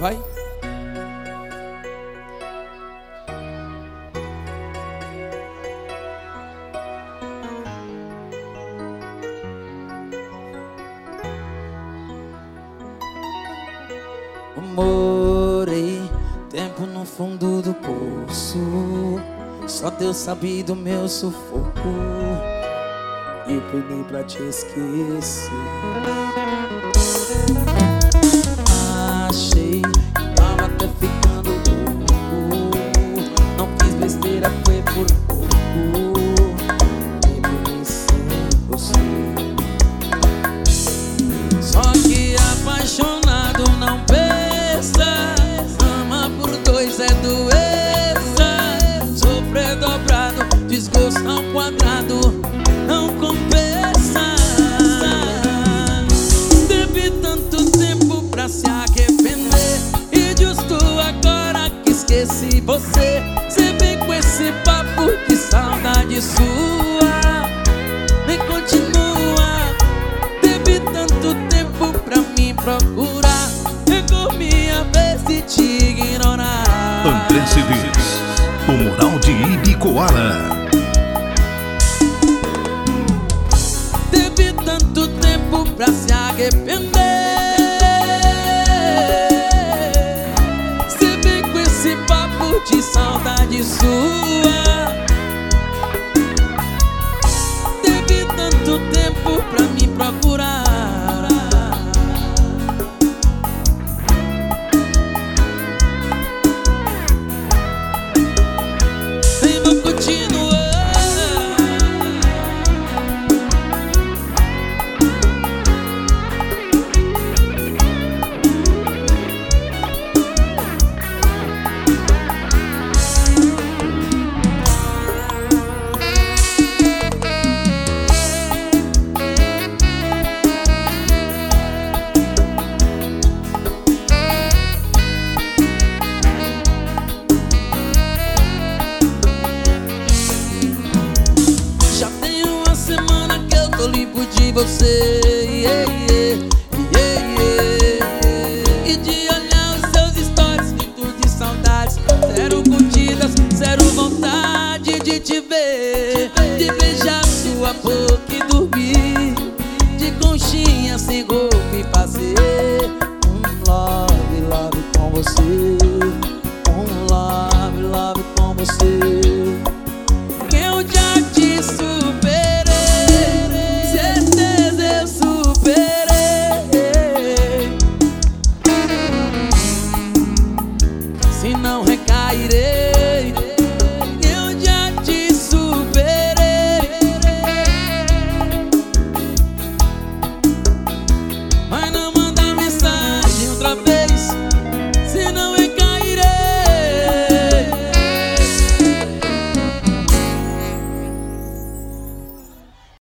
Vai. Morei tempo no fundo do poço, só Deus sabe do meu sufoco. E pedi pra te esquecer. Achei que tava até ficando louco, não fiz besteira, foi por pouco. Vivi sem você. Só que apaixonado não pensa, ama por dois é doença. Sofrer dobrado, desgosto ao quadrado, não compensa. Teve tanto tempo pra se arrepender, e justo agora que esqueci você. Cê vem com esse papo de saudade sua, nem continua. Teve tanto tempo pra me procurar, chegou minha vez de te ignorar. André Cedês, o moral de Ibicoara. Teve tanto tempo pra se arrepender, cê vem com esse papo de saudade sua. Teve tanto tempo pra me procurar. E vou continuar. Já tem uma semana que eu tô limpo de você.